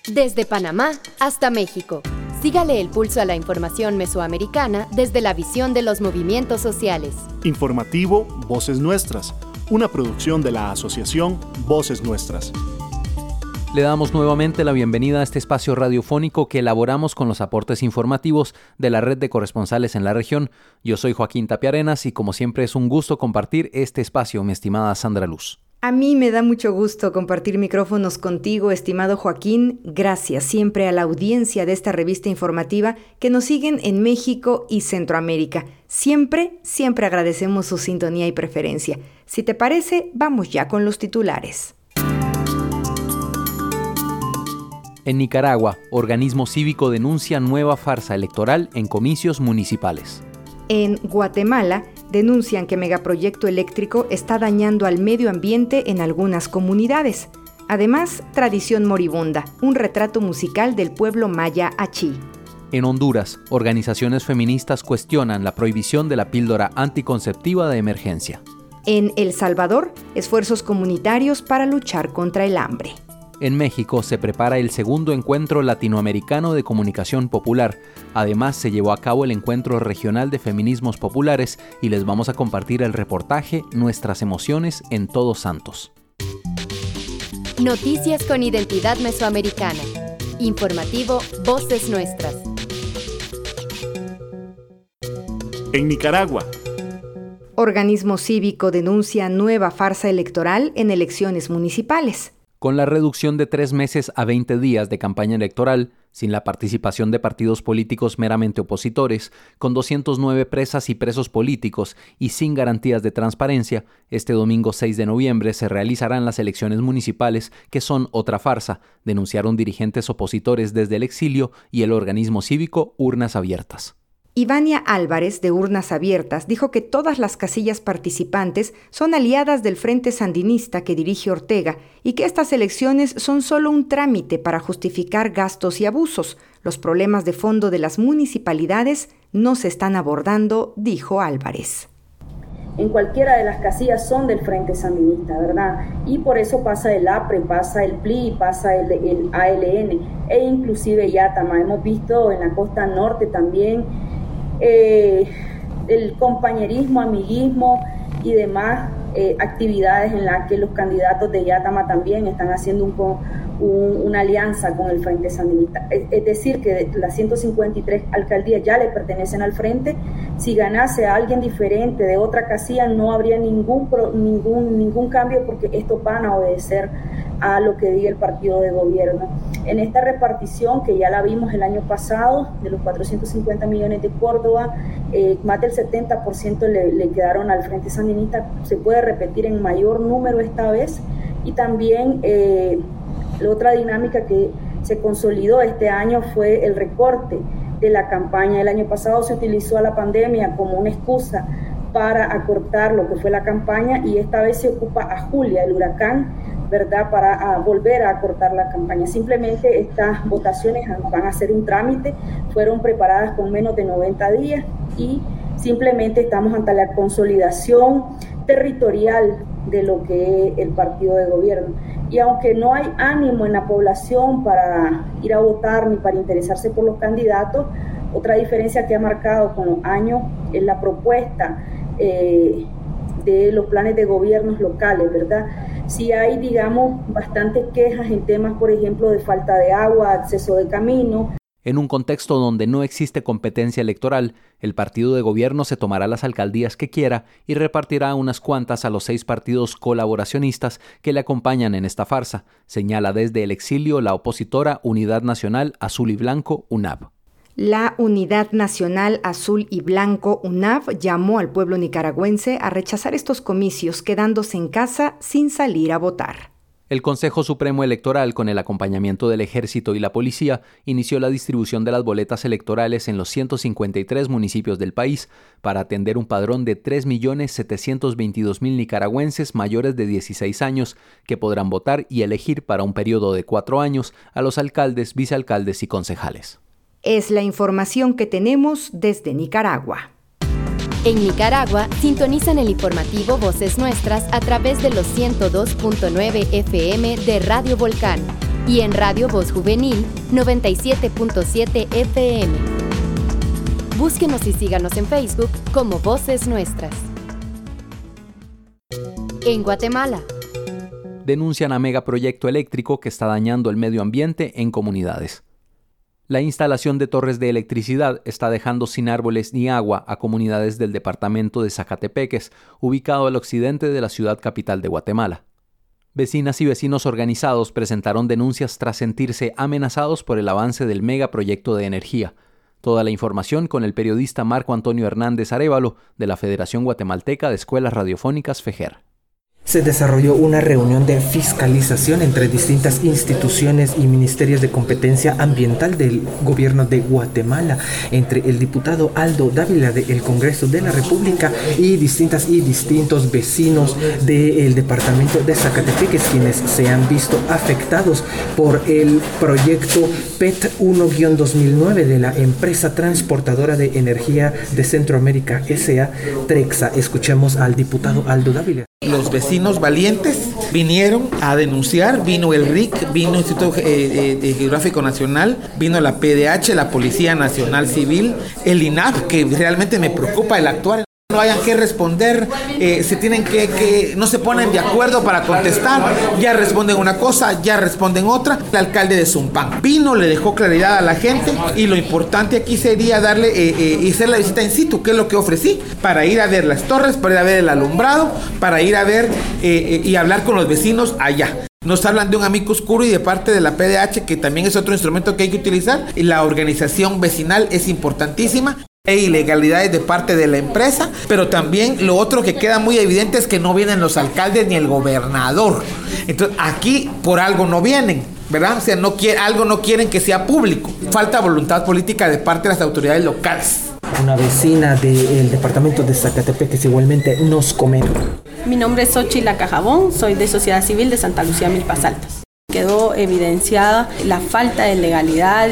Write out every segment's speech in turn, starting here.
Desde Panamá hasta México. Sígale el pulso a la información mesoamericana desde la visión de los movimientos sociales. Informativo Voces Nuestras, una producción de la Asociación Voces Nuestras. Le damos nuevamente la bienvenida a este espacio radiofónico que elaboramos con los aportes informativos de la red de corresponsales en la región. Yo soy Joaquín Tapiarenas y como siempre es un gusto compartir este espacio, mi estimada Sandra Luz. A mí me da mucho gusto compartir micrófonos contigo, estimado Joaquín. Gracias siempre a la audiencia de esta revista informativa que nos siguen en México y Centroamérica. Siempre agradecemos su sintonía y preferencia. Si te parece, vamos ya con los titulares. En Nicaragua, organismo cívico denuncia nueva farsa electoral en comicios municipales. En Guatemala, denuncian que megaproyecto eléctrico está dañando al medio ambiente en algunas comunidades. Además, tradición moribunda, un retrato musical del pueblo maya Achí. En Honduras, organizaciones feministas cuestionan la prohibición de la píldora anticonceptiva de emergencia. En El Salvador, esfuerzos comunitarios para luchar contra el hambre. En México se prepara el segundo encuentro latinoamericano de comunicación popular. Además, se llevó a cabo el encuentro regional de feminismos populares y les vamos a compartir el reportaje Nuestras emociones en Todos Santos. Noticias con identidad mesoamericana. Informativo Voces Nuestras. En Nicaragua. Organismo cívico denuncia nueva farsa electoral en elecciones municipales. Con la reducción de 3 meses a 20 días de campaña electoral, sin la participación de partidos políticos meramente opositores, con 209 presas y presos políticos y sin garantías de transparencia, este domingo 6 de noviembre se realizarán las elecciones municipales que son otra farsa, denunciaron dirigentes opositores desde el exilio y el organismo cívico Urnas Abiertas. Ivania Álvarez, de Urnas Abiertas, dijo que todas las casillas participantes son aliadas del Frente Sandinista que dirige Ortega y que estas elecciones son solo un trámite para justificar gastos y abusos. Los problemas de fondo de las municipalidades no se están abordando, dijo Álvarez. En cualquiera de las casillas son del Frente Sandinista, ¿verdad? Y por eso pasa el APRE, pasa el PLI, pasa el ALN e inclusive Yátama. Hemos visto en la costa norte también el compañerismo, amiguismo y demás actividades en las que los candidatos de Yátama también están haciendo una alianza con el Frente Sandinista. Es decir, que las 153 alcaldías ya le pertenecen al Frente. Si ganase a alguien diferente de otra casilla no habría ningún cambio porque estos van a obedecer a lo que diga el partido de gobierno. En esta repartición, que ya la vimos el año pasado, de los 450 millones de Córdoba, más del 70% le quedaron al Frente Sandinista. Se puede repetir en mayor número esta vez. Y también la otra dinámica que se consolidó este año fue el recorte de la campaña. El año pasado se utilizó a la pandemia como una excusa para acortar lo que fue la campaña y esta vez se ocupa a Julia, el huracán, ¿verdad?, para volver a acortar la campaña. Simplemente estas votaciones van a ser un trámite, fueron preparadas con menos de 90 días y simplemente estamos ante la consolidación territorial de lo que es el partido de gobierno. Y aunque no hay ánimo en la población para ir a votar ni para interesarse por los candidatos, otra diferencia que ha marcado con los años es la propuesta de los planes de gobiernos locales, ¿verdad? Sí hay, digamos, bastantes quejas en temas, por ejemplo, de falta de agua, acceso de camino. En un contexto donde no existe competencia electoral, el partido de gobierno se tomará las alcaldías que quiera y repartirá unas cuantas a los 6 partidos colaboracionistas que le acompañan en esta farsa, señala desde el exilio la opositora Unidad Nacional Azul y Blanco, UNAB. La Unidad Nacional Azul y Blanco, UNAB, llamó al pueblo nicaragüense a rechazar estos comicios, quedándose en casa sin salir a votar. El Consejo Supremo Electoral, con el acompañamiento del Ejército y la Policía, inició la distribución de las boletas electorales en los 153 municipios del país para atender un padrón de 3.722.000 nicaragüenses mayores de 16 años que podrán votar y elegir para un periodo de 4 años a los alcaldes, vicealcaldes y concejales. Es la información que tenemos desde Nicaragua. En Nicaragua, sintonizan el informativo Voces Nuestras a través de los 102.9 FM de Radio Volcán. y en Radio Voz Juvenil 97.7 FM. Búsquenos y síganos en Facebook como Voces Nuestras. En Guatemala, denuncian a megaproyecto eléctrico que está dañando el medio ambiente en comunidades. La instalación de torres de electricidad está dejando sin árboles ni agua a comunidades del departamento de Zacatepeques, ubicado al occidente de la ciudad capital de Guatemala. Vecinas y vecinos organizados presentaron denuncias tras sentirse amenazados por el avance del megaproyecto de energía. Toda la información con el periodista Marco Antonio Hernández Arévalo, de la Federación Guatemalteca de Escuelas Radiofónicas FEGER. Se desarrolló una reunión de fiscalización entre distintas instituciones y ministerios de competencia ambiental del gobierno de Guatemala, entre el diputado Aldo Dávila del Congreso de la República y distintos vecinos del departamento de Zacatepeques, quienes se han visto afectados por el proyecto PET 1-2009 de la empresa transportadora de energía de Centroamérica S.A. Trexa. Escuchemos al diputado Aldo Dávila. Los vecinos valientes vinieron a denunciar, vino el RIC, vino el Instituto Geográfico Nacional, vino la PDH, la Policía Nacional Civil, el INAP, que realmente me preocupa el actuar. No hayan que responder, se tienen que no se ponen de acuerdo para contestar, ya responden una cosa, ya responden otra. El alcalde de Zumpán vino, le dejó claridad a la gente y lo importante aquí sería darle y hacer la visita in situ, que es lo que ofrecí, para ir a ver las torres, para ir a ver el alumbrado, para ir a ver y hablar con los vecinos allá. Nos hablan de un amicus curiae de parte de la PDH, que también es otro instrumento que hay que utilizar. Y la organización vecinal es importantísima. Hay ilegalidades de parte de la empresa, pero también lo otro que queda muy evidente es que no vienen los alcaldes ni el gobernador. Entonces aquí por algo no vienen, ¿verdad? O sea, algo no quieren que sea público. Falta voluntad política de parte de las autoridades locales. Una vecina del departamento de Zacatepeques igualmente nos comenta. Mi nombre es Xochitl Cajabón, soy de Sociedad Civil de Santa Lucía, Milpas Altas. Quedó evidenciada la falta de legalidad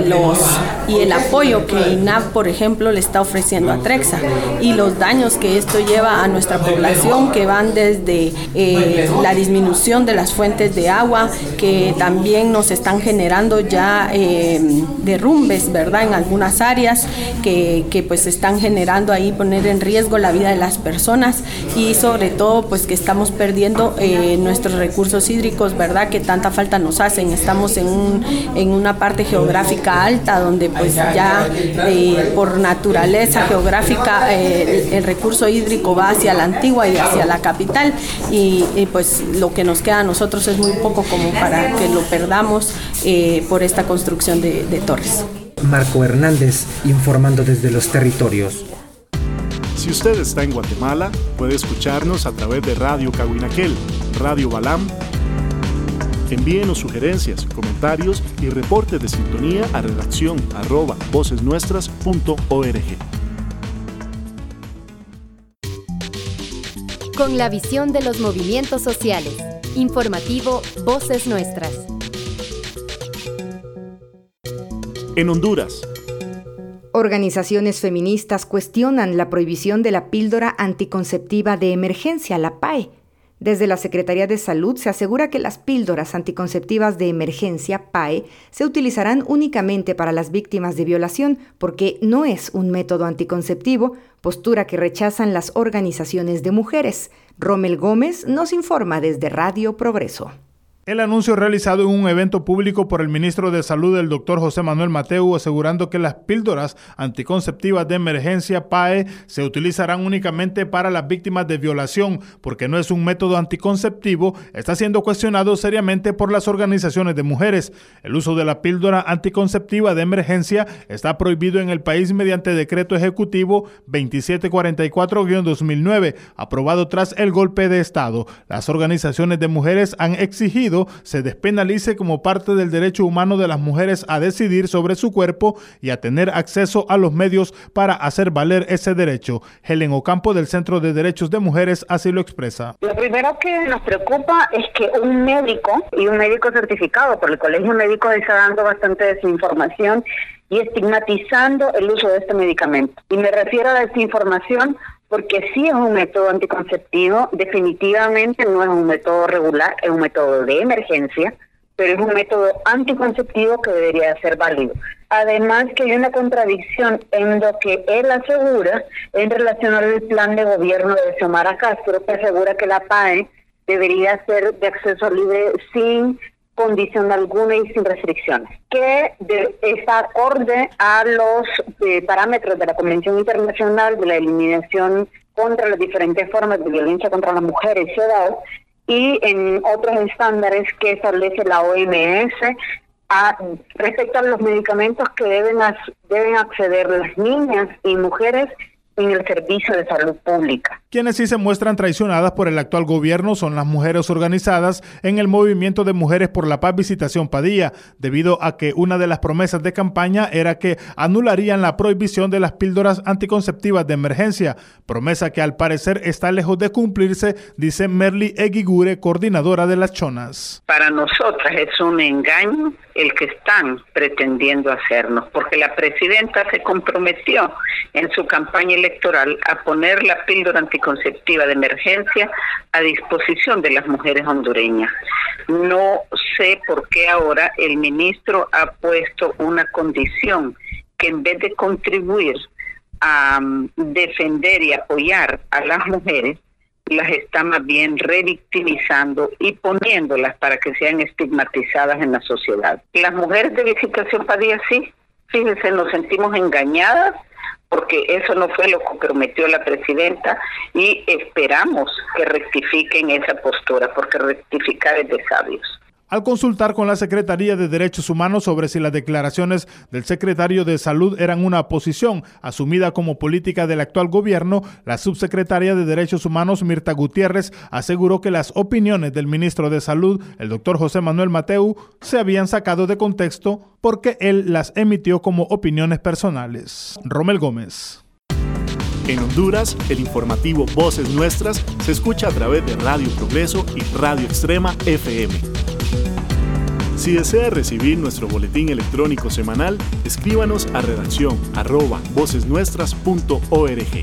y el apoyo que INAP, por ejemplo, le está ofreciendo a Trexa, y los daños que esto lleva a nuestra población, que van desde la disminución de las fuentes de agua, que también nos están generando ya derrumbes, ¿verdad?, en algunas áreas que pues están generando ahí poner en riesgo la vida de las personas, y sobre todo pues que estamos perdiendo nuestros recursos hídricos, ¿verdad?, que tanta falta nos hacen. Estamos en una parte geográfica alta donde pues ya por naturaleza geográfica el recurso hídrico va hacia la Antigua y hacia la capital, y pues lo que nos queda a nosotros es muy poco como para que lo perdamos por esta construcción de torres. Marco Hernández informando desde los territorios. Si usted está en Guatemala, puede escucharnos a través de Radio Cahuinaquel, Radio Balam. Envíenos sugerencias, comentarios y reportes de sintonía a redacción@vocesnuestras.org. Con la visión de los movimientos sociales. Informativo Voces Nuestras. En Honduras, organizaciones feministas cuestionan la prohibición de la píldora anticonceptiva de emergencia, la PAE. Desde la Secretaría de Salud se asegura que las píldoras anticonceptivas de emergencia, PAE, se utilizarán únicamente para las víctimas de violación porque no es un método anticonceptivo, postura que rechazan las organizaciones de mujeres. Rommel Gómez nos informa desde Radio Progreso. El anuncio realizado en un evento público por el ministro de Salud, el doctor José Manuel Mateu, asegurando que las píldoras anticonceptivas de emergencia PAE se utilizarán únicamente para las víctimas de violación porque no es un método anticonceptivo, está siendo cuestionado seriamente por las organizaciones de mujeres. El uso de la píldora anticonceptiva de emergencia está prohibido en el país mediante decreto ejecutivo 2744-2009, aprobado tras el golpe de Estado. Las organizaciones de mujeres han exigido se despenalice como parte del derecho humano de las mujeres a decidir sobre su cuerpo y a tener acceso a los medios para hacer valer ese derecho. Helen Ocampo, del Centro de Derechos de Mujeres, así lo expresa. Lo primero que nos preocupa es que un médico y un médico certificado por el Colegio Médico está dando bastante desinformación y estigmatizando el uso de este medicamento. Y me refiero a desinformación porque sí es un método anticonceptivo, definitivamente no es un método regular, es un método de emergencia, pero es un método anticonceptivo que debería ser válido. Además que hay una contradicción en lo que él asegura en relación al plan de gobierno de Xiomara Castro, que asegura que la PAE debería ser de acceso libre sin condición alguna y sin restricciones, que está acorde a los parámetros de la Convención Internacional de la Eliminación contra las diferentes formas de violencia contra las mujeres y edad, y en otros estándares que establece la OMS respecto a los medicamentos que deben acceder las niñas y mujeres en el servicio de salud pública. Quienes sí se muestran traicionadas por el actual gobierno son las mujeres organizadas en el movimiento de Mujeres por la Paz Visitación Padilla, debido a que una de las promesas de campaña era que anularían la prohibición de las píldoras anticonceptivas de emergencia, promesa que al parecer está lejos de cumplirse, dice Merly Eguigure, coordinadora de las Chonas. Para nosotras es un engaño el que están pretendiendo hacernos, porque la presidenta se comprometió en su campaña electoral a poner la píldora anticonceptiva de emergencia a disposición de las mujeres hondureñas. No sé por qué ahora el ministro ha puesto una condición que en vez de contribuir a defender y apoyar a las mujeres, las está más bien revictimizando y poniéndolas para que sean estigmatizadas en la sociedad. Las mujeres de Visitación Padilla sí, fíjense, nos sentimos engañadas porque eso no fue lo que prometió la presidenta y esperamos que rectifiquen esa postura, porque rectificar es de sabios. Al consultar con la Secretaría de Derechos Humanos sobre si las declaraciones del secretario de Salud eran una posición asumida como política del actual gobierno, la subsecretaria de Derechos Humanos, Mirta Gutiérrez, aseguró que las opiniones del ministro de Salud, el doctor José Manuel Mateu, se habían sacado de contexto porque él las emitió como opiniones personales. Romel Gómez. En Honduras, el informativo Voces Nuestras se escucha a través de Radio Progreso y Radio Extrema FM. Si desea recibir nuestro boletín electrónico semanal, escríbanos a redacción@vocesnuestras.org.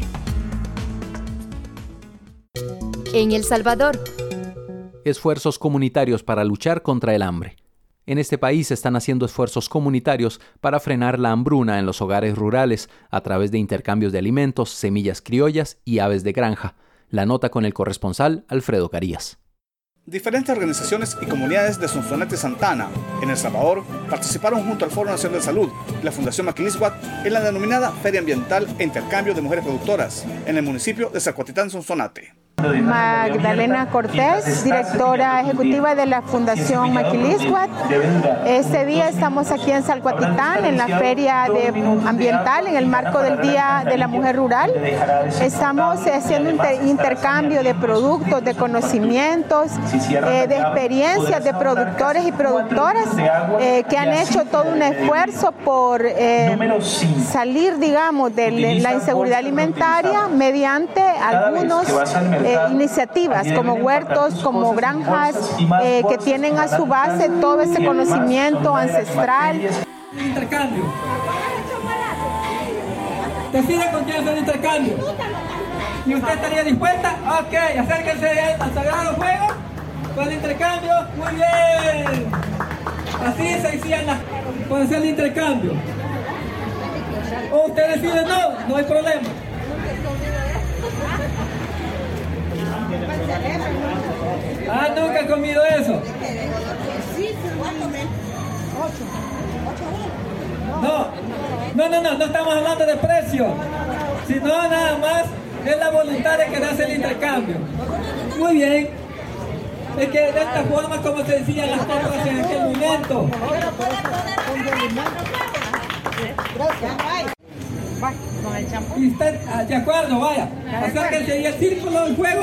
En El Salvador. Esfuerzos comunitarios para luchar contra el hambre. En este país se están haciendo esfuerzos comunitarios para frenar la hambruna en los hogares rurales a través de intercambios de alimentos, semillas criollas y aves de granja. La nota con el corresponsal Alfredo Carías. Diferentes organizaciones y comunidades de Sonsonate Santana, en El Salvador, participaron junto al Foro Nacional de Salud y la Fundación Maquilisguat en la denominada Feria Ambiental e Intercambio de Mujeres Productoras en el municipio de Zacuatitán, Sonsonate. Magdalena Cortés, directora ejecutiva de la Fundación Maquilisguat. Este día estamos aquí en Zacuatitán, en la Feria Ambiental, en el marco del Día de la Mujer Rural. Estamos haciendo intercambio de productos, de conocimientos, de experiencias de productores y productoras que han hecho todo un esfuerzo por salir, digamos, de la inseguridad alimentaria mediante algunos iniciativas como huertos, como granjas que tienen a su base todo ese conocimiento ancestral. Intercambio. Decide con quién hacer el intercambio. ¿Y usted estaría dispuesta? Ok, acérquense al Sagrado Fuego con el intercambio. Muy bien. Así se hacían con hacer el intercambio. O usted decide no hay problema. Nunca he comido eso. No estamos hablando de precio, sino nada más es la voluntad de que hace el intercambio. Muy bien. Es que de esta forma, como se decían las cosas en aquel momento. Y usted, de acuerdo, vaya. Acérquense y el círculo del juego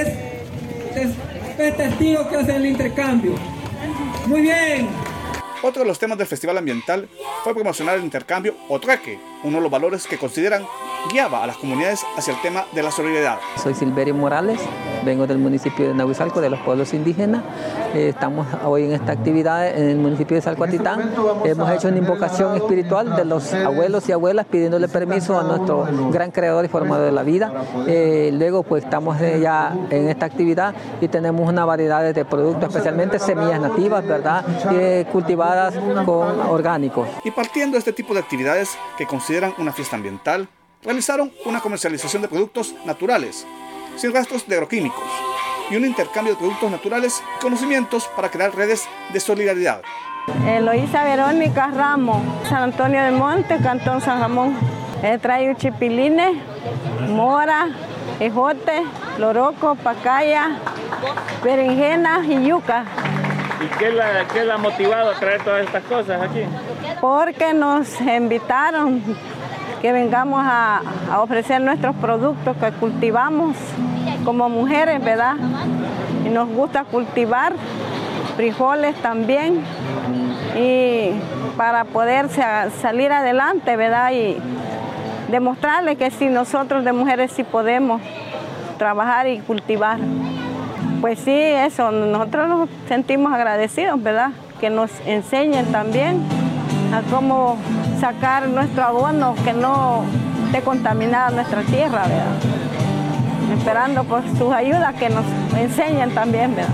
es testigo que hace el intercambio. Muy bien. Otro de los temas del Festival Ambiental fue promocionar el intercambio o trueque, uno de los valores que consideran guiaba a las comunidades hacia el tema de la solidaridad. Soy Silverio Morales, vengo del municipio de Nahuizalco, de los pueblos indígenas. Estamos hoy en esta actividad en el municipio de Salcuatitán. Hemos hecho una invocación espiritual de los abuelos y abuelas pidiéndole permiso a nuestro gran creador y formador de la vida. Luego pues estamos ya en esta actividad y tenemos una variedad de productos, especialmente semillas nativas, ¿verdad? Cultivadas con orgánicos. Y partiendo de este tipo de actividades que consideran una fiesta ambiental, realizaron una comercialización de productos naturales, sin rastros de agroquímicos, y un intercambio de productos naturales y conocimientos para crear redes de solidaridad. Eloísa Verónica Ramos, San Antonio del Monte, Cantón San Ramón. He traído chipilines, mora, ejote, loroco, pacaya, berenjenas y yuca. ¿Y qué la ha motivado a traer todas estas cosas aquí? Porque nos invitaron que vengamos a ofrecer nuestros productos que cultivamos como mujeres, ¿verdad? Y nos gusta cultivar frijoles también, y para poder salir adelante, ¿verdad? Y demostrarles que si nosotros de mujeres sí podemos trabajar y cultivar. Pues sí, eso, nosotros nos sentimos agradecidos, ¿verdad? Que nos enseñen también a cómo sacar nuestro abono, que no esté contaminada nuestra tierra, ¿verdad? Esperando por sus ayudas que nos enseñen también, ¿verdad?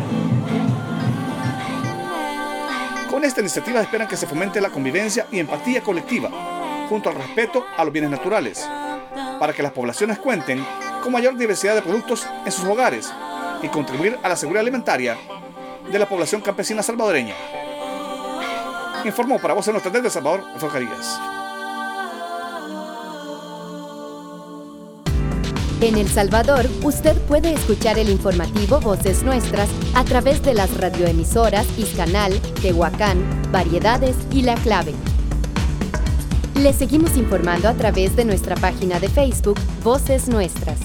Con esta iniciativa esperan que se fomente la convivencia y empatía colectiva, junto al respeto a los bienes naturales, para que las poblaciones cuenten con mayor diversidad de productos en sus hogares y contribuir a la seguridad alimentaria de la población campesina salvadoreña. Informó para Voces Nuestras desde El Salvador, Alfredo Carías. En El Salvador, usted puede escuchar el informativo Voces Nuestras a través de las radioemisoras Izcanal, Tehuacán, Variedades y La Clave. Le seguimos informando a través de nuestra página de Facebook Voces Nuestras.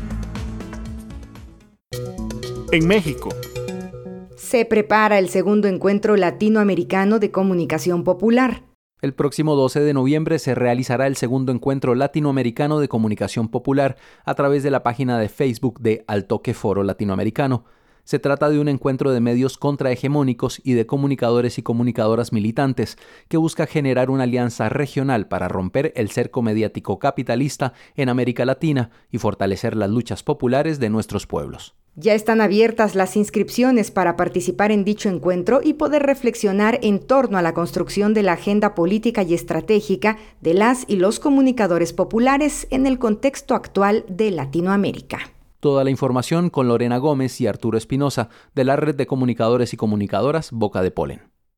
En México, se prepara el segundo encuentro latinoamericano de comunicación popular. El próximo 12 de noviembre se realizará el segundo encuentro latinoamericano de comunicación popular a través de la página de Facebook de Al Toque Foro Latinoamericano. Se trata de un encuentro de medios contrahegemónicos y de comunicadores y comunicadoras militantes que busca generar una alianza regional para romper el cerco mediático capitalista en América Latina y fortalecer las luchas populares de nuestros pueblos. Ya están abiertas las inscripciones para participar en dicho encuentro y poder reflexionar en torno a la construcción de la agenda política y estratégica de las y los comunicadores populares en el contexto actual de Latinoamérica. Toda la información con Lorena Gómez y Arturo Espinosa de la Red de Comunicadores y Comunicadoras Boca de Polen.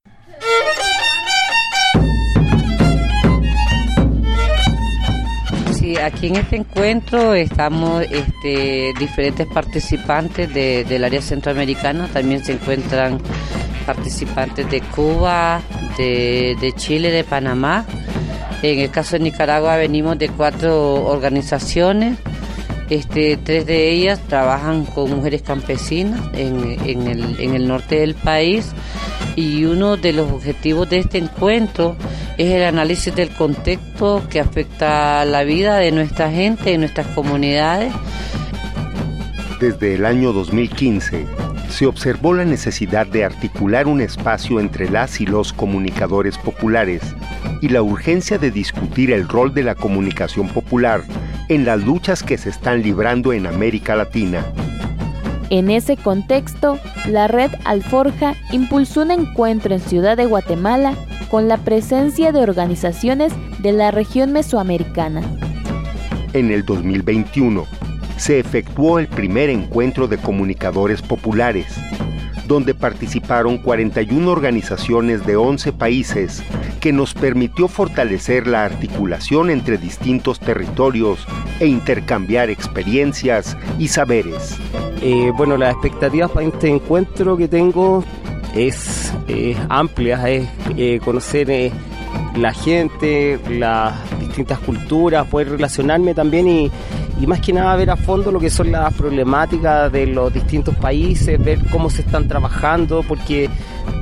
Sí, aquí en este encuentro estamos diferentes participantes del área centroamericana. También se encuentran participantes de Cuba, de Chile, de Panamá. En el caso de Nicaragua venimos de 4 organizaciones. 3 de ellas trabajan con mujeres campesinas en el norte del país, y uno de los objetivos de este encuentro es el análisis del contexto que afecta a la vida de nuestra gente, de nuestras comunidades. Desde el año 2015 se observó la necesidad de articular un espacio entre las y los comunicadores populares y la urgencia de discutir el rol de la comunicación popular en las luchas que se están librando en América Latina. En ese contexto, la Red Alforja impulsó un encuentro en Ciudad de Guatemala con la presencia de organizaciones de la región mesoamericana. En el 2021, se efectuó el primer encuentro de comunicadores populares, donde participaron 41 organizaciones de 11 países, que nos permitió fortalecer la articulación entre distintos territorios e intercambiar experiencias y saberes. Bueno, las expectativas para este encuentro que tengo es amplia, es conocer la gente, las distintas culturas, poder relacionarme también y más que nada ver a fondo lo que son las problemáticas de los distintos países, ver cómo se están trabajando, porque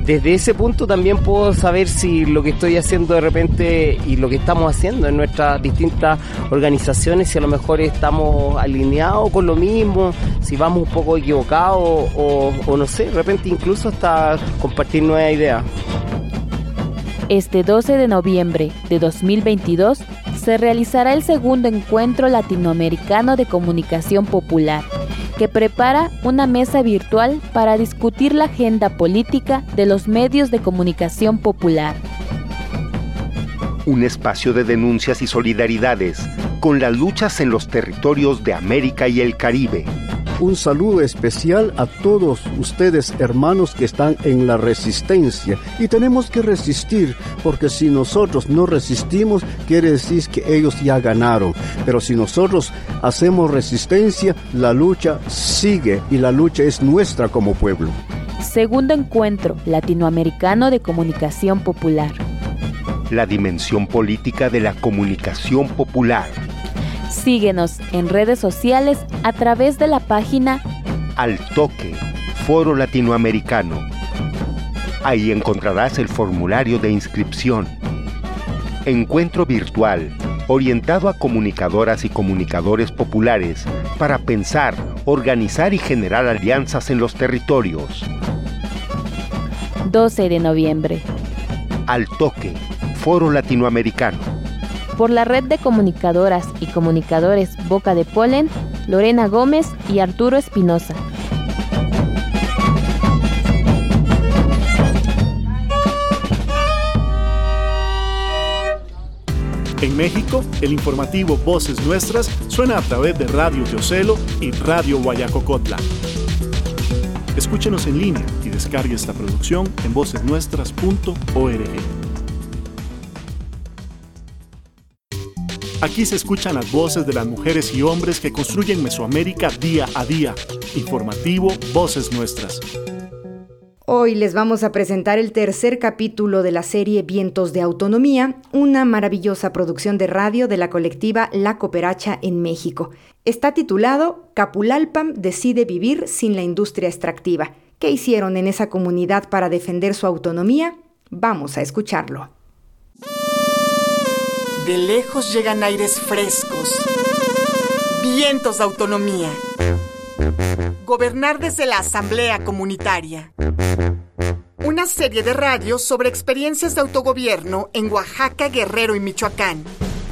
desde ese punto también puedo saber si lo que estoy haciendo de repente y lo que estamos haciendo en nuestras distintas organizaciones, si a lo mejor estamos alineados con lo mismo, si vamos un poco equivocados o no sé, de repente incluso hasta compartir nuevas ideas. Este 12 de noviembre de 2022 se realizará el segundo encuentro latinoamericano de comunicación popular, que prepara una mesa virtual para discutir la agenda política de los medios de comunicación popular. Un espacio de denuncias y solidaridades con las luchas en los territorios de América y el Caribe. Un saludo especial a todos ustedes, hermanos, que están en la resistencia. Y tenemos que resistir, porque si nosotros no resistimos, quiere decir que ellos ya ganaron. Pero si nosotros hacemos resistencia, la lucha sigue y la lucha es nuestra como pueblo. Segundo encuentro latinoamericano de comunicación popular. La dimensión política de la comunicación popular. Síguenos en redes sociales a través de la página Al Toque, Foro Latinoamericano. Ahí encontrarás el formulario de inscripción. Encuentro virtual, orientado a comunicadoras y comunicadores populares para pensar, organizar y generar alianzas en los territorios. 12 de noviembre. Al Toque, Foro Latinoamericano. Por la red de comunicadoras y comunicadores Boca de Polen, Lorena Gómez y Arturo Espinosa. En México, el informativo Voces Nuestras suena a través de Radio Teocelo y Radio Guayacocotla. Escúchenos en línea y descargue esta producción en vocesnuestras.org. Aquí se escuchan las voces de las mujeres y hombres que construyen Mesoamérica día a día. Informativo Voces Nuestras. Hoy les vamos a presentar el tercer capítulo de la serie Vientos de Autonomía, una maravillosa producción de radio de la colectiva La Cooperacha en México. Está titulado Capulalpan decide vivir sin la industria extractiva. ¿Qué hicieron en esa comunidad para defender su autonomía? Vamos a escucharlo. De lejos llegan aires frescos, vientos de autonomía. Gobernar desde la Asamblea Comunitaria. Una serie de radios sobre experiencias de autogobierno en Oaxaca, Guerrero y Michoacán.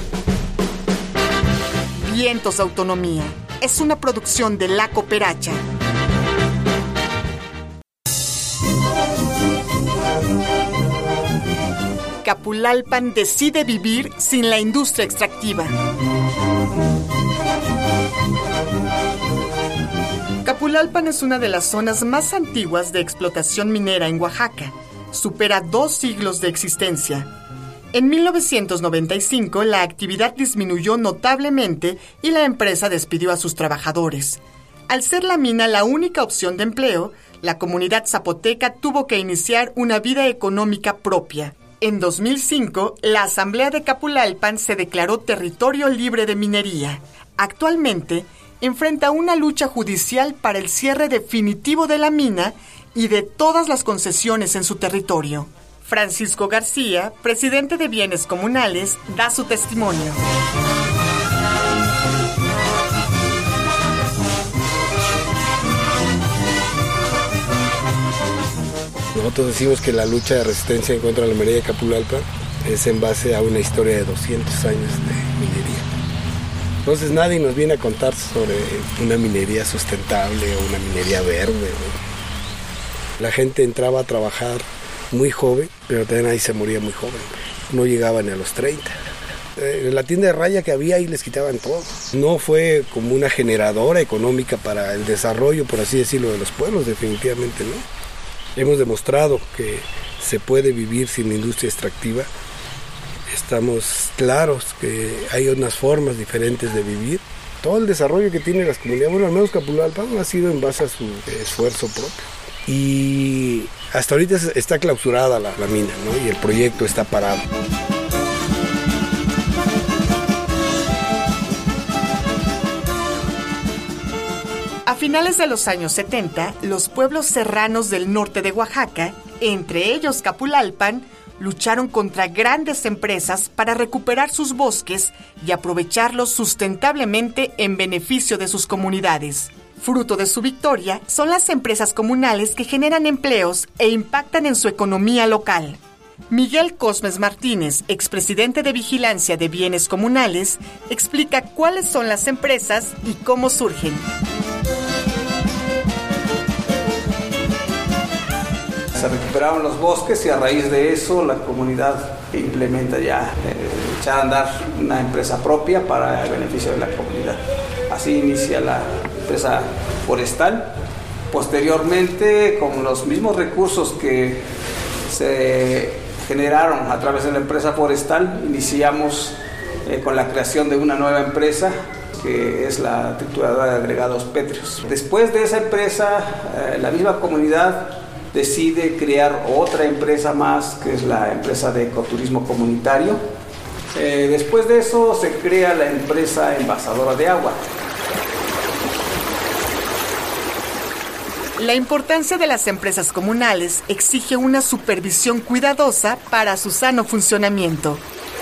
Vientos de Autonomía es una producción de La Cooperacha. Capulalpan decide vivir sin la industria extractiva. Capulalpan es una de las zonas más antiguas de explotación minera en Oaxaca. Supera 2 siglos de existencia. En 1995, la actividad disminuyó notablemente y la empresa despidió a sus trabajadores. Al ser la mina la única opción de empleo, la comunidad zapoteca tuvo que iniciar una vida económica propia. En 2005, la Asamblea de Capulalpan se declaró territorio libre de minería. Actualmente, enfrenta una lucha judicial para el cierre definitivo de la mina y de todas las concesiones en su territorio. Francisco García, presidente de Bienes Comunales, da su testimonio. Nosotros decimos que la lucha de resistencia en contra de la minería de Capulalpan es en base a una historia de 200 años de minería. Entonces nadie nos viene a contar sobre una minería sustentable o una minería verde, ¿no? La gente entraba a trabajar muy joven, pero también ahí se moría muy joven. No llegaban ni a los 30. En la tienda de raya que había ahí les quitaban todo. No fue como una generadora económica para el desarrollo, por así decirlo, de los pueblos, definitivamente no. Hemos demostrado que se puede vivir sin la industria extractiva. Estamos claros que hay unas formas diferentes de vivir. Todo el desarrollo que tiene las comunidades, bueno, al menos Capulalpan, ha sido en base a su esfuerzo propio. Y hasta ahorita está clausurada la mina, ¿no? Y el proyecto está parado. A finales de los años 70, los pueblos serranos del norte de Oaxaca entre ellos Capulalpan, lucharon contra grandes empresas para recuperar sus bosques y aprovecharlos sustentablemente en beneficio de sus comunidades. Fruto de su victoria son las empresas comunales que generan empleos e impactan en su economía local. Miguel Cosmes Martínez, expresidente de Vigilancia de Bienes Comunales, explica cuáles son las empresas y cómo surgen. Se recuperaron los bosques y a raíz de eso la comunidad implementa ya echar a andar una empresa propia para el beneficio de la comunidad. Así inicia la empresa forestal. Posteriormente, con los mismos recursos que se generaron a través de la empresa forestal, iniciamos con la creación de una nueva empresa que es la trituradora de agregados pétreos. Después de esa empresa, la misma comunidad decide crear otra empresa más, que es la empresa de ecoturismo comunitario. Después de eso se crea la empresa envasadora de agua. La importancia de las empresas comunales exige una supervisión cuidadosa para su sano funcionamiento.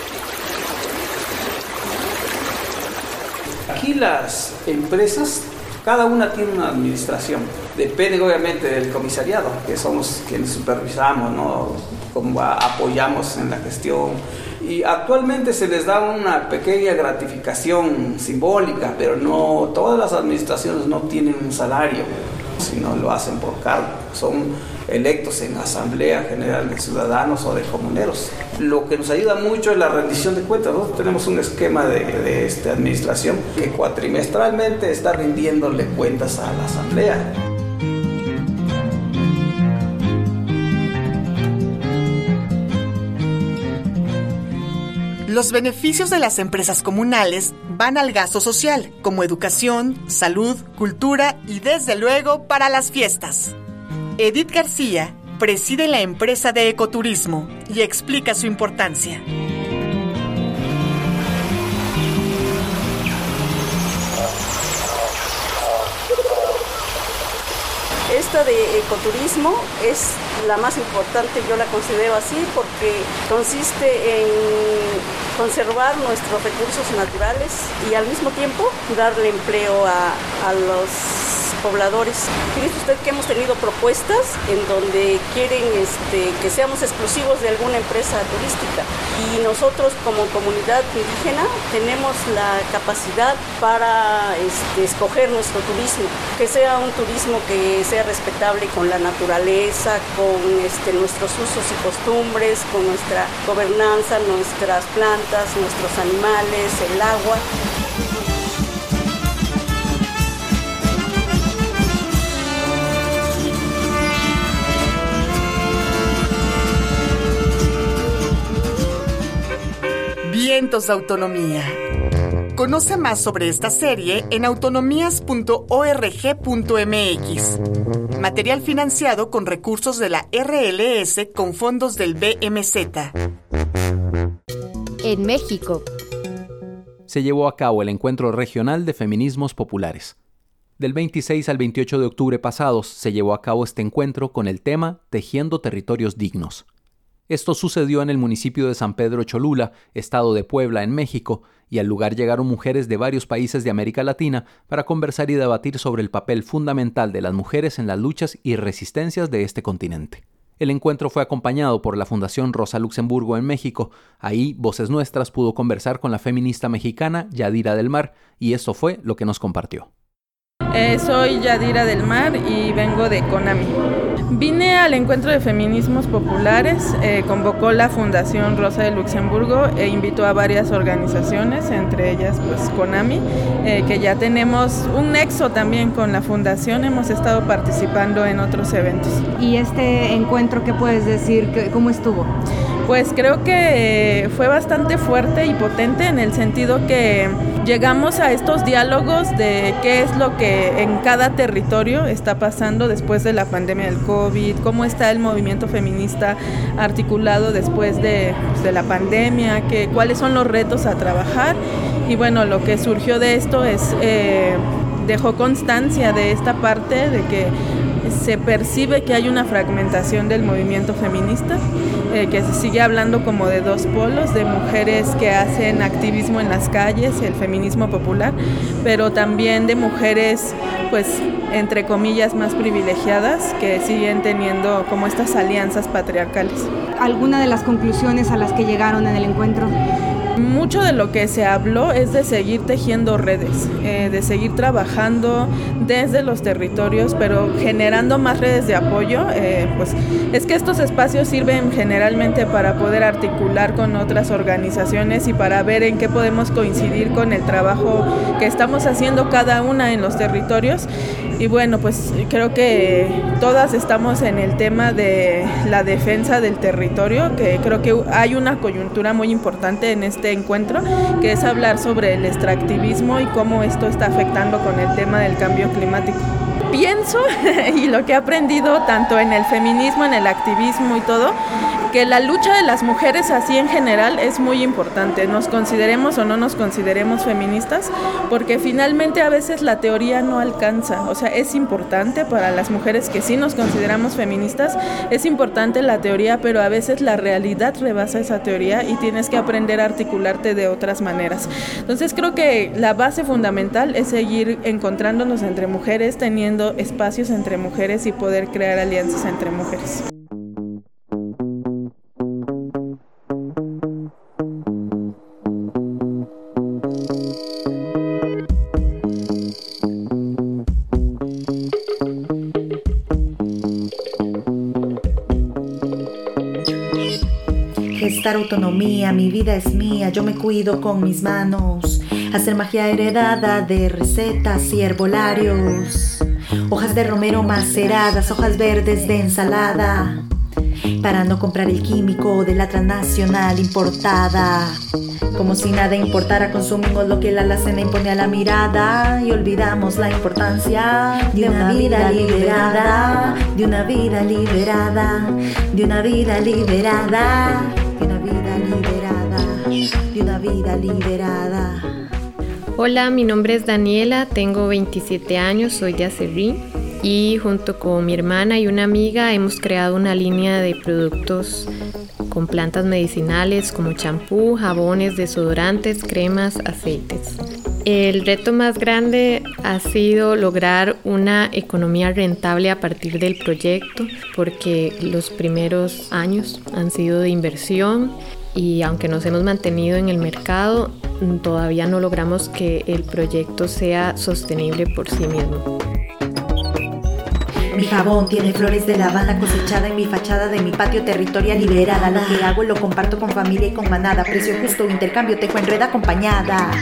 Aquí las empresas, cada una tiene una administración. Depende obviamente del comisariado, que somos quienes supervisamos, ¿no? Como apoyamos en la gestión. Y actualmente se les da una pequeña gratificación simbólica, pero no todas las administraciones no tienen un salario, sino lo hacen por cargo. Son electos en Asamblea General de Ciudadanos o de comuneros. Lo que nos ayuda mucho es la rendición de cuentas. Nosotros tenemos un esquema de administración que cuatrimestralmente está rindiéndole cuentas a la Asamblea. Los beneficios de las empresas comunales van al gasto social, como educación, salud, cultura y desde luego para las fiestas. Edith García preside la empresa de ecoturismo y explica su importancia. Esta de ecoturismo es la más importante, yo la considero así, porque consiste en conservar nuestros recursos naturales y al mismo tiempo darle empleo a los pobladores. Fíjese usted que hemos tenido propuestas en donde quieren que seamos exclusivos de alguna empresa turística y nosotros como comunidad indígena tenemos la capacidad para escoger nuestro turismo, que sea un turismo que sea respetable con la naturaleza, con nuestros usos y costumbres, con nuestra gobernanza, nuestras plantas, nuestros animales, el agua. Vientos de Autonomía. Conoce más sobre esta serie en autonomías.org.mx. Material financiado con recursos de la RLS con fondos del BMZ. En México se llevó a cabo el Encuentro Regional de Feminismos Populares. Del 26 al 28 de octubre pasados se llevó a cabo este encuentro con el tema Tejiendo Territorios Dignos. Esto sucedió en el municipio de San Pedro Cholula, estado de Puebla, en México, y al lugar llegaron mujeres de varios países de América Latina para conversar y debatir sobre el papel fundamental de las mujeres en las luchas y resistencias de este continente. El encuentro fue acompañado por la Fundación Rosa Luxemburgo en México. Ahí Voces Nuestras pudo conversar con la feminista mexicana Yadira del Mar, y esto fue lo que nos compartió. Soy Yadira del Mar y vengo de CONAMI. Vine al encuentro de feminismos populares, convocó la Fundación Rosa de Luxemburgo e invitó a varias organizaciones, entre ellas pues CONAMI, que ya tenemos un nexo también con la fundación, hemos estado participando en otros eventos. ¿Y este encuentro qué puedes decir? ¿Cómo estuvo? Pues creo que fue bastante fuerte y potente en el sentido que llegamos a estos diálogos de qué es lo que en cada territorio está pasando después de la pandemia del COVID, cómo está el movimiento feminista articulado después de la pandemia, cuáles son los retos a trabajar. Y bueno, lo que surgió de esto es dejó constancia de esta parte de que se percibe que hay una fragmentación del movimiento feminista, que se sigue hablando como de dos polos, de mujeres que hacen activismo en las calles, el feminismo popular, pero también de mujeres, pues, entre comillas, más privilegiadas, que siguen teniendo como estas alianzas patriarcales. ¿Alguna de las conclusiones a las que llegaron en el encuentro? Mucho de lo que se habló es de seguir tejiendo redes, de seguir trabajando desde los territorios, pero generando más redes de apoyo. Pues es que estos espacios sirven generalmente para poder articular con otras organizaciones y para ver en qué podemos coincidir con el trabajo que estamos haciendo cada una en los territorios. Y bueno, pues creo que todas estamos en el tema de la defensa del territorio, que creo que hay una coyuntura muy importante en este encuentro, que es hablar sobre el extractivismo y cómo esto está afectando con el tema del cambio climático. Pienso, y lo que he aprendido tanto en el feminismo, en el activismo y todo, que la lucha de las mujeres así en general es muy importante, nos consideremos o no nos consideremos feministas, porque finalmente a veces la teoría no alcanza, o sea, es importante para las mujeres que sí nos consideramos feministas, es importante la teoría, pero a veces la realidad rebasa esa teoría y tienes que aprender a articularte de otras maneras. Entonces creo que la base fundamental es seguir encontrándonos entre mujeres, teniendo espacios entre mujeres y poder crear alianzas entre mujeres. Gestar autonomía, mi vida es mía, yo me cuido con mis manos. Hacer magia heredada de recetas y herbolarios. Hojas de romero maceradas, hojas verdes de ensalada. Para no comprar el químico de la transnacional importada. Como si nada importara, consumimos lo que la alacena impone a la mirada. Y olvidamos la importancia de una vida liberada. De una vida liberada. De una vida liberada. De una vida liberada. De una vida liberada. Hola, mi nombre es Daniela, tengo 27 años, soy de Acerrí y junto con mi hermana y una amiga hemos creado una línea de productos con plantas medicinales como champú, jabones, desodorantes, cremas, aceites. El reto más grande ha sido lograr una economía rentable a partir del proyecto, porque los primeros años han sido de inversión y aunque nos hemos mantenido en el mercado, todavía no logramos que el proyecto sea sostenible por sí mismo. Mi jabón tiene flores de lavanda cosechada en mi fachada de mi patio territorial liberada. Lo que hago lo comparto con familia y con manada. Precio justo, intercambio, tejo en red acompañada.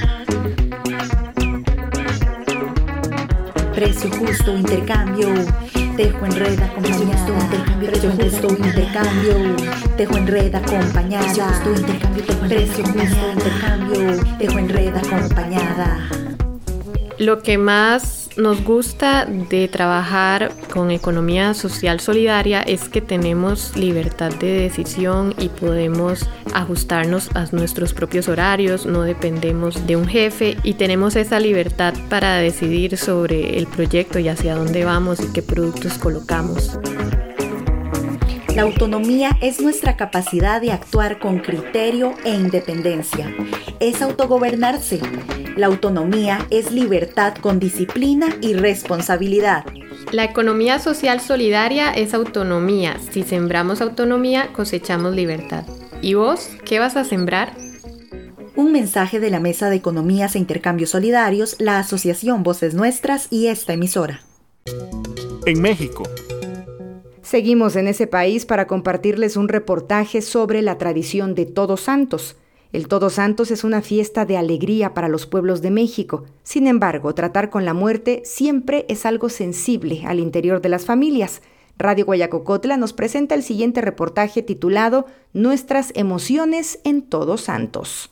Precio justo, intercambio, tejo en red acompañada. Precio justo, intercambio, tejo en red acompañada. Precio justo, intercambio, tejo en red acompañada. Lo que más nos gusta de trabajar con economía social solidaria es que tenemos libertad de decisión y podemos ajustarnos a nuestros propios horarios, no dependemos de un jefe y tenemos esa libertad para decidir sobre el proyecto y hacia dónde vamos y qué productos colocamos. La autonomía es nuestra capacidad de actuar con criterio e independencia. Es autogobernarse. La autonomía es libertad con disciplina y responsabilidad. La economía social solidaria es autonomía. Si sembramos autonomía, cosechamos libertad. ¿Y vos, qué vas a sembrar? Un mensaje de la Mesa de Economías e Intercambios Solidarios, la Asociación Voces Nuestras y esta emisora. En México. Seguimos en ese país para compartirles un reportaje sobre la tradición de Todos Santos. El Todos Santos es una fiesta de alegría para los pueblos de México. Sin embargo, tratar con la muerte siempre es algo sensible al interior de las familias. Radio Guayacocotla nos presenta el siguiente reportaje titulado Nuestras emociones en Todos Santos.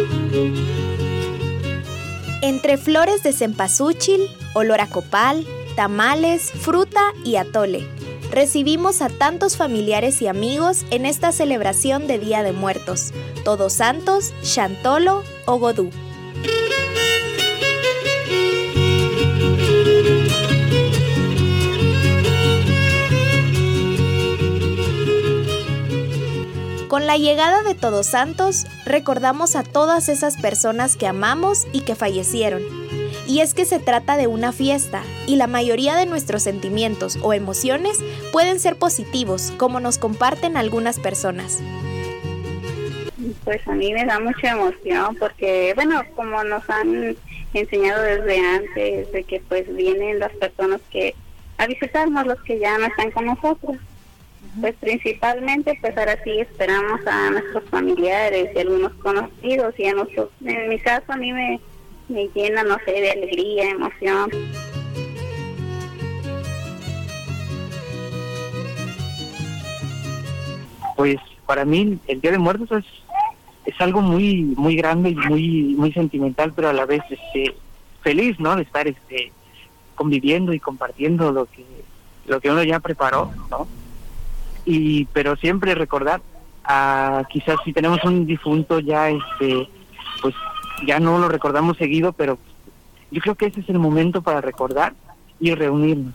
Entre flores de cempasúchil, olor a copal, tamales, fruta y atole. Recibimos a tantos familiares y amigos en esta celebración de Día de Muertos, Todos Santos, Chantolo o Godú. Con la llegada de Todos Santos, recordamos a todas esas personas que amamos y que fallecieron. Y es que se trata de una fiesta, y la mayoría de nuestros sentimientos o emociones pueden ser positivos, como nos comparten algunas personas. Pues a mí me da mucha emoción porque, bueno, como nos han enseñado desde antes, de que pues vienen las personas que a visitarnos, los que ya no están con nosotros. Pues principalmente, pues ahora sí esperamos a nuestros familiares y algunos conocidos, y en mi caso a mí me llena, no sé, de alegría, emoción. Pues para mí el Día de Muertos es algo muy muy grande y muy sentimental, pero a la vez feliz, ¿no? De estar conviviendo y compartiendo lo que uno ya preparó, ¿no? Pero siempre recordar, quizás si tenemos un difunto ya pues ya no lo recordamos seguido, pero yo creo que ese es el momento para recordar y reunirnos.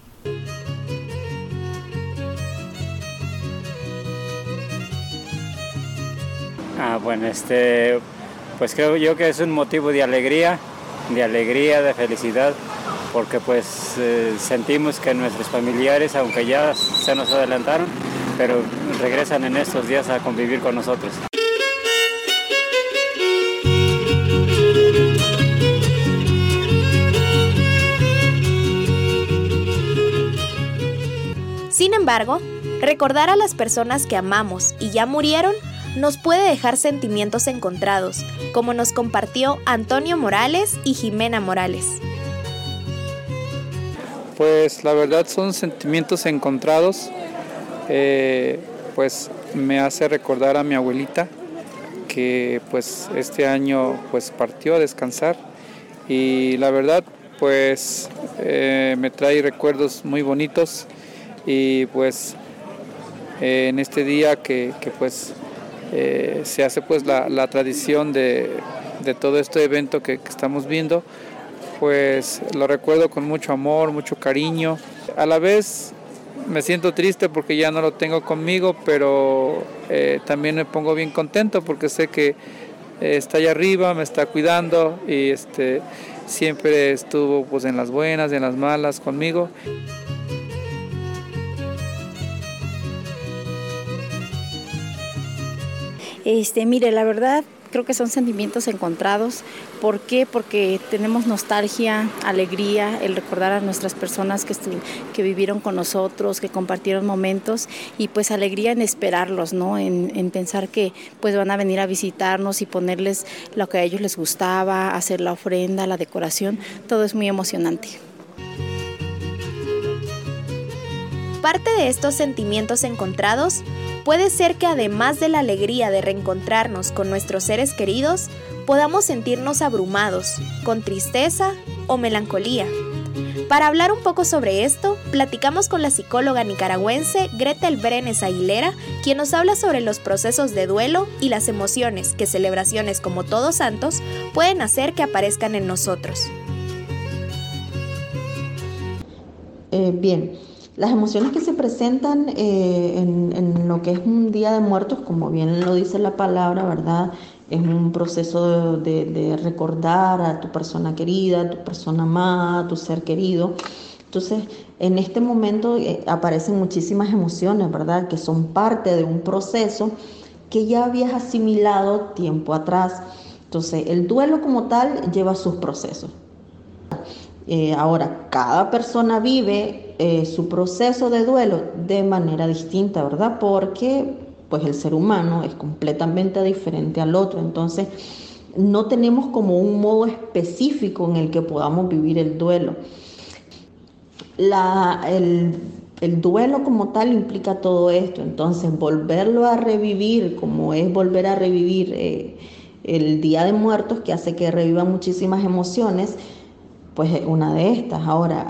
Bueno, pues creo yo que es un motivo de alegría, de felicidad, porque pues sentimos que nuestros familiares, aunque ya se nos adelantaron, pero regresan en estos días a convivir con nosotros. Sin embargo, recordar a las personas que amamos y ya murieron nos puede dejar sentimientos encontrados, como nos compartió Antonio Morales y Jimena Morales. Pues la verdad son sentimientos encontrados, pues me hace recordar a mi abuelita, que pues este año pues partió a descansar, y la verdad pues me trae recuerdos muy bonitos, y pues en este día que pues se hace pues la tradición de todo este evento que estamos viendo, pues lo recuerdo con mucho amor, mucho cariño. A la vez me siento triste porque ya no lo tengo conmigo, pero también me pongo bien contento porque sé que está allá arriba, me está cuidando, y siempre estuvo pues en las buenas, en las malas conmigo. Mire, la verdad creo que son sentimientos encontrados. ¿Por qué? Porque tenemos nostalgia, alegría, el recordar a nuestras personas que vivieron con nosotros, que compartieron momentos, y pues alegría en esperarlos, ¿no? En pensar que pues van a venir a visitarnos y ponerles lo que a ellos les gustaba, hacer la ofrenda, la decoración, todo es muy emocionante. Parte de estos sentimientos encontrados puede ser que además de la alegría de reencontrarnos con nuestros seres queridos, podamos sentirnos abrumados, con tristeza o melancolía. Para hablar un poco sobre esto, platicamos con la psicóloga nicaragüense Gretel Brenes Aguilera, quien nos habla sobre los procesos de duelo y las emociones que celebraciones como Todos Santos pueden hacer que aparezcan en nosotros. Bien. Las emociones que se presentan en lo que es un Día de Muertos, como bien lo dice la palabra, ¿verdad? Es un proceso de recordar a tu persona querida, a tu persona amada, a tu ser querido. Entonces, en este momento aparecen muchísimas emociones, ¿verdad? Que son parte de un proceso que ya habías asimilado tiempo atrás. Entonces, el duelo como tal lleva sus procesos. Ahora, cada persona vive su proceso de duelo de manera distinta, ¿verdad? Porque pues el ser humano es completamente diferente al otro. Entonces, no tenemos como un modo específico en el que podamos vivir el duelo. El duelo como tal implica todo esto. Entonces, volverlo a revivir, como es volver a revivir el Día de Muertos, que hace que revivan muchísimas emociones, pues una de estas. Ahora,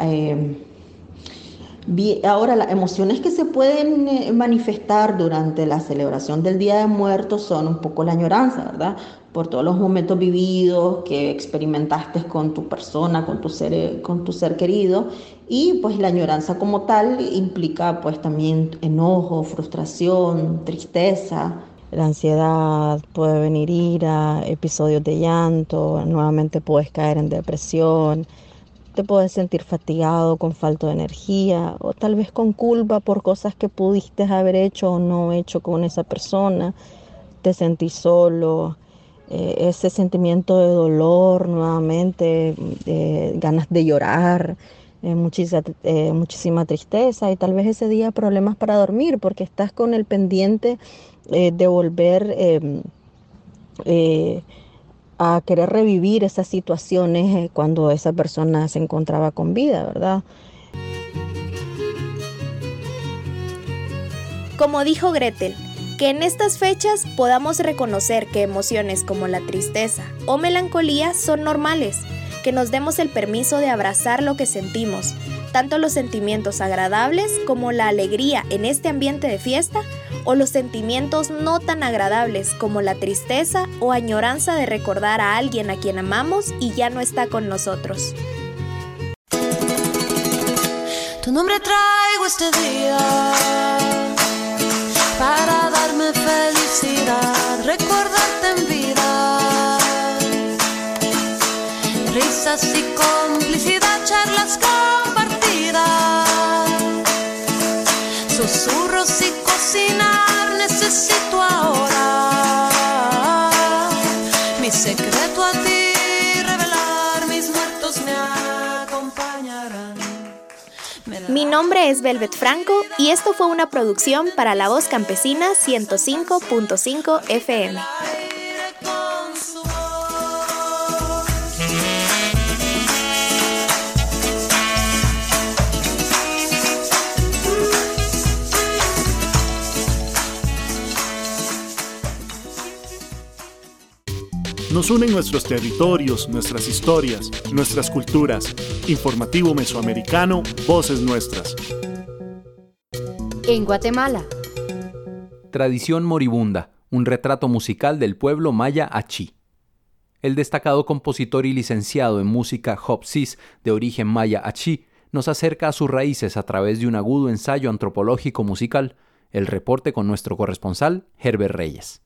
las emociones que se pueden manifestar durante la celebración del Día de Muertos son un poco la añoranza, ¿verdad? Por todos los momentos vividos que experimentaste con tu persona, con tu ser querido, y pues la añoranza como tal implica pues también enojo, frustración, tristeza. La ansiedad puede venir ira, episodios de llanto, nuevamente puedes caer en depresión, te puedes sentir fatigado, con falta de energía, o tal vez con culpa por cosas que pudiste haber hecho o no hecho con esa persona, te sentís solo, ese sentimiento de dolor nuevamente, ganas de llorar, muchísima tristeza, y tal vez ese día problemas para dormir porque estás con el pendiente de volver a querer revivir esas situaciones cuando esa persona se encontraba con vida, ¿verdad? Como dijo Gretel, que en estas fechas podamos reconocer que emociones como la tristeza o melancolía son normales, que nos demos el permiso de abrazar lo que sentimos, tanto los sentimientos agradables como la alegría en este ambiente de fiesta, o los sentimientos no tan agradables como la tristeza o añoranza de recordar a alguien a quien amamos y ya no está con nosotros. Tu nombre traigo este día para darme felicidad, recordarte en vida, risas y complicidad, charlas compartidas, susurros y cocinar necesito ahora, mi secreto a ti revelar, mis muertos me acompañarán. Mi nombre es Velvet Franco y esto fue una producción para La Voz Campesina 105.5 FM. Nos unen nuestros territorios, nuestras historias, nuestras culturas. Informativo Mesoamericano, Voces Nuestras. En Guatemala. Tradición moribunda, un retrato musical del pueblo maya Achí. El destacado compositor y licenciado en música Job Cis, de origen maya Achí, nos acerca a sus raíces a través de un agudo ensayo antropológico musical. El reporte con nuestro corresponsal, Herbert Reyes.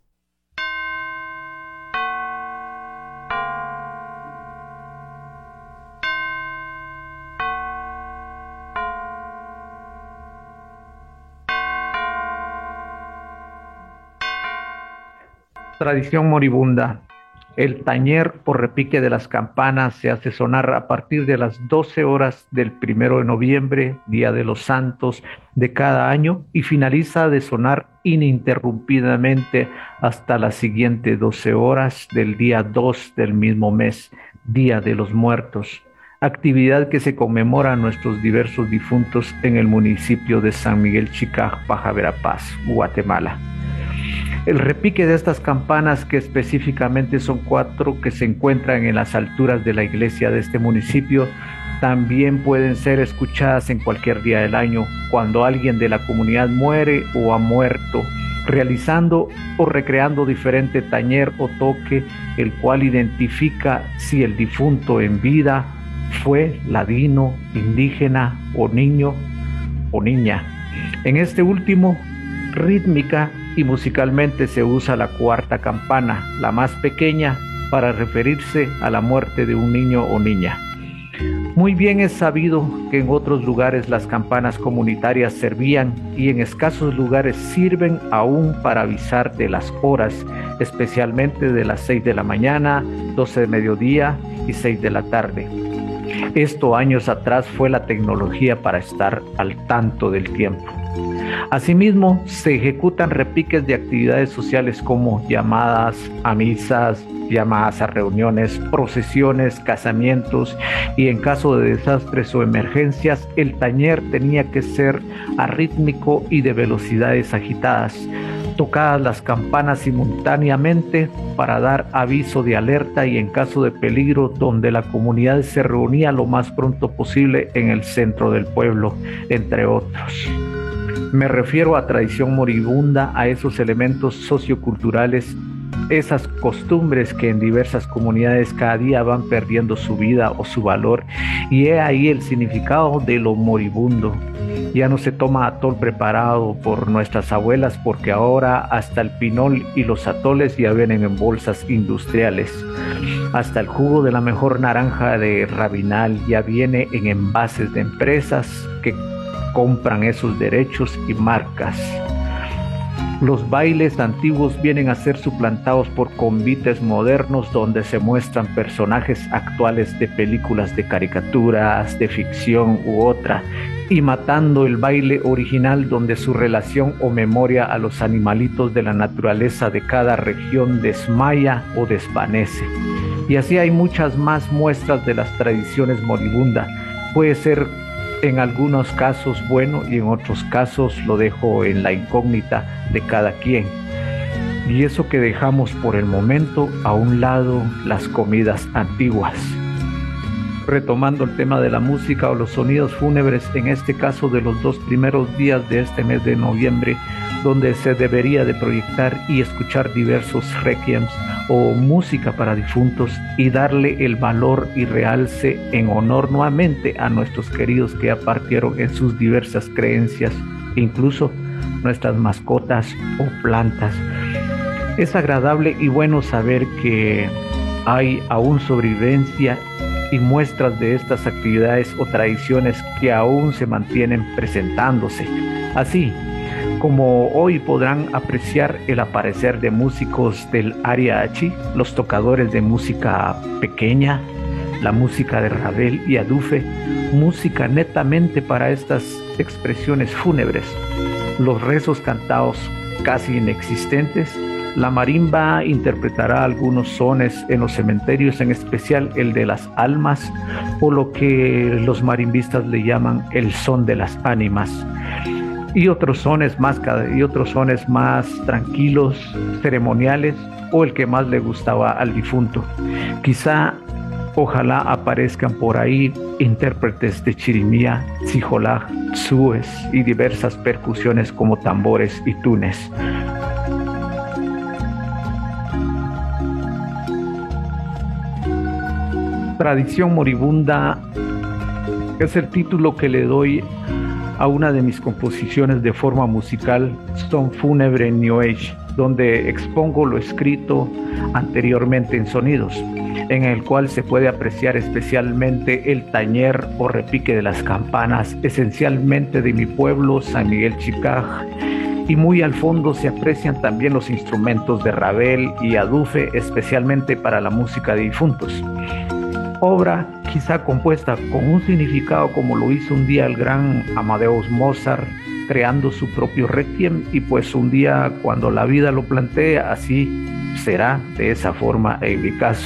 Tradición moribunda. El tañer o repique de las campanas se hace sonar a partir de las 12 horas del 1 de noviembre, Día de los Santos de cada año, y finaliza de sonar ininterrumpidamente hasta las siguientes 12 horas del día 2 del mismo mes, Día de los Muertos, actividad que se conmemora a nuestros diversos difuntos en el municipio de San Miguel Chicaj, Baja Verapaz, Guatemala. El repique de estas campanas, que específicamente son 4 que se encuentran en las alturas de la iglesia de este municipio, también pueden ser escuchadas en cualquier día del año, cuando alguien de la comunidad muere o ha muerto, realizando o recreando diferente tañer o toque, el cual identifica si el difunto en vida fue ladino, indígena o niño o niña. En este último, rítmica y musicalmente se usa la 4ª campana, la más pequeña, para referirse a la muerte de un niño o niña. Muy bien es sabido que en otros lugares las campanas comunitarias servían y en escasos lugares sirven aún para avisar de las horas, especialmente de las 6 de la mañana, 12 de mediodía y 6 de la tarde. Esto años atrás fue la tecnología para estar al tanto del tiempo. Asimismo, se ejecutan repiques de actividades sociales como llamadas a misas, llamadas a reuniones, procesiones, casamientos, y en caso de desastres o emergencias, el tañer tenía que ser arrítmico y de velocidades agitadas, tocadas las campanas simultáneamente para dar aviso de alerta y en caso de peligro, donde la comunidad se reunía lo más pronto posible en el centro del pueblo, entre otros. Me refiero a tradición moribunda, a esos elementos socioculturales, esas costumbres que en diversas comunidades cada día van perdiendo su vida o su valor, y he ahí el significado de lo moribundo. Ya no se toma atol preparado por nuestras abuelas, porque ahora hasta el pinol y los atoles ya vienen en bolsas industriales. Hasta el jugo de la mejor naranja de Rabinal ya viene en envases de empresas que compran esos derechos y marcas. Los bailes antiguos vienen a ser suplantados por convites modernos donde se muestran personajes actuales de películas de caricaturas, de ficción u otra, y matando el baile original donde su relación o memoria a los animalitos de la naturaleza de cada región desmaya o desvanece. Y así hay muchas más muestras de las tradiciones moribundas. Puede ser en algunos casos bueno y en otros casos lo dejo en la incógnita de cada quien. Y eso que dejamos por el momento a un lado, las comidas antiguas. Retomando el tema de la música o los sonidos fúnebres, en este caso de los 2 primeros días de este mes de noviembre, donde se debería de proyectar y escuchar diversos requiems o música para difuntos y darle el valor y realce en honor nuevamente a nuestros queridos que ya partieron en sus diversas creencias, incluso nuestras mascotas o plantas. Es agradable y bueno saber que hay aún sobrevivencia y muestras de estas actividades o tradiciones que aún se mantienen presentándose. Así como hoy podrán apreciar el aparecer de músicos del Ariachi, los tocadores de música pequeña, la música de Ravel y Adufe, música netamente para estas expresiones fúnebres, los rezos cantados casi inexistentes. La marimba interpretará algunos sones en los cementerios, en especial el de las almas, o lo que los marimbistas le llaman el son de las ánimas, y otros sones más tranquilos, ceremoniales, o el que más le gustaba al difunto. Quizá, ojalá aparezcan por ahí intérpretes de chirimía, cijolaj, tsues y diversas percusiones como tambores y tunes. Tradición moribunda es el título que le doy a una de mis composiciones de forma musical, Son Fúnebre New Age, donde expongo lo escrito anteriormente en sonidos, en el cual se puede apreciar especialmente el tañer o repique de las campanas, esencialmente de mi pueblo, San Miguel Chicaj, y muy al fondo se aprecian también los instrumentos de Ravel y Adufe, especialmente para la música de difuntos. Obra quizá compuesta con un significado como lo hizo un día el gran Amadeus Mozart, creando su propio requiem, y pues un día cuando la vida lo plantea, así será de esa forma en mi caso.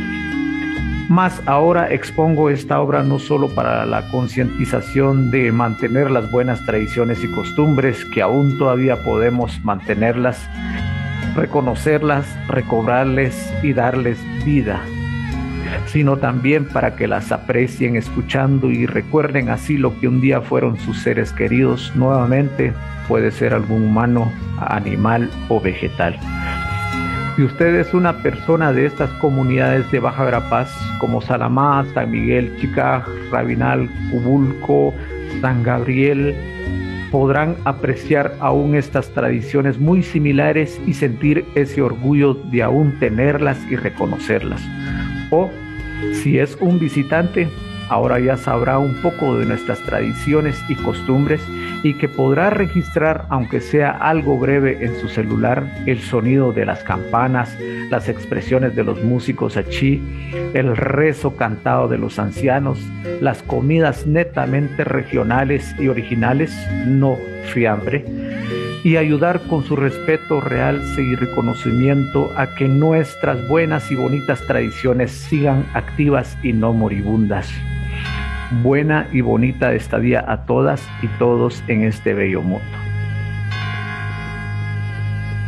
Más ahora expongo esta obra no solo para la concientización de mantener las buenas tradiciones y costumbres, que aún todavía podemos mantenerlas, reconocerlas, recobrarles y darles vida, sino también para que las aprecien escuchando y recuerden así lo que un día fueron sus seres queridos nuevamente, puede ser algún humano, animal o vegetal. Si usted es una persona de estas comunidades de Baja Verapaz, como Salamá, San Miguel, Chicaj, Rabinal, Cubulco, San Gabriel, podrán apreciar aún estas tradiciones muy similares y sentir ese orgullo de aún tenerlas y reconocerlas. O si es un visitante, ahora ya sabrá un poco de nuestras tradiciones y costumbres y que podrá registrar, aunque sea algo breve en su celular, el sonido de las campanas, las expresiones de los músicos achí, el rezo cantado de los ancianos, las comidas netamente regionales y originales, no fiambre, y ayudar con su respeto, realce y reconocimiento a que nuestras buenas y bonitas tradiciones sigan activas y no moribundas. Buena y bonita estadía a todas y todos en este bello mundo.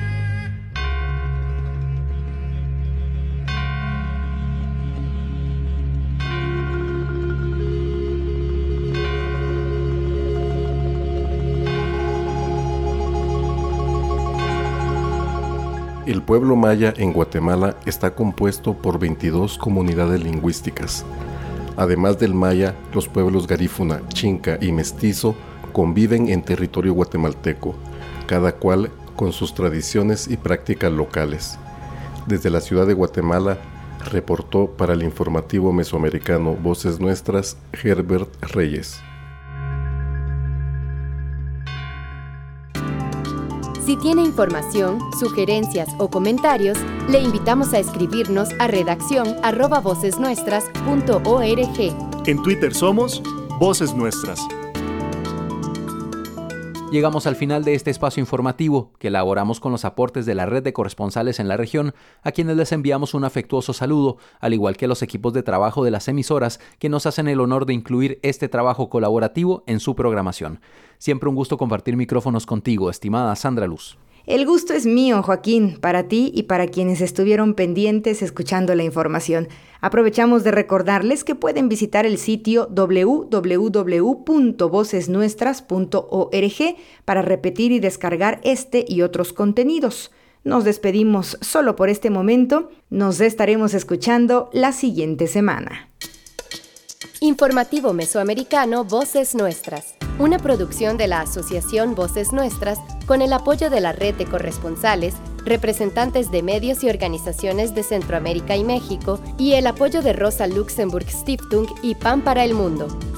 El pueblo maya en Guatemala está compuesto por 22 comunidades lingüísticas. Además del maya, los pueblos garífuna, chinca y mestizo conviven en territorio guatemalteco, cada cual con sus tradiciones y prácticas locales. Desde la ciudad de Guatemala, reportó para el informativo mesoamericano Voces Nuestras, Herbert Reyes. Si tiene información, sugerencias o comentarios, le invitamos a escribirnos a redacción@vocesnuestras.org. En Twitter somos Voces Nuestras. Llegamos al final de este espacio informativo que elaboramos con los aportes de la red de corresponsales en la región, a quienes les enviamos un afectuoso saludo, al igual que a los equipos de trabajo de las emisoras que nos hacen el honor de incluir este trabajo colaborativo en su programación. Siempre un gusto compartir micrófonos contigo, estimada Sandra Luz. El gusto es mío, Joaquín, para ti y para quienes estuvieron pendientes escuchando la información. Aprovechamos de recordarles que pueden visitar el sitio www.vocesnuestras.org para repetir y descargar este y otros contenidos. Nos despedimos solo por este momento. Nos estaremos escuchando la siguiente semana. Informativo Mesoamericano Voces Nuestras, una producción de la Asociación Voces Nuestras con el apoyo de la red de corresponsales, representantes de medios y organizaciones de Centroamérica y México y el apoyo de Rosa Luxemburg Stiftung y Pan para el Mundo.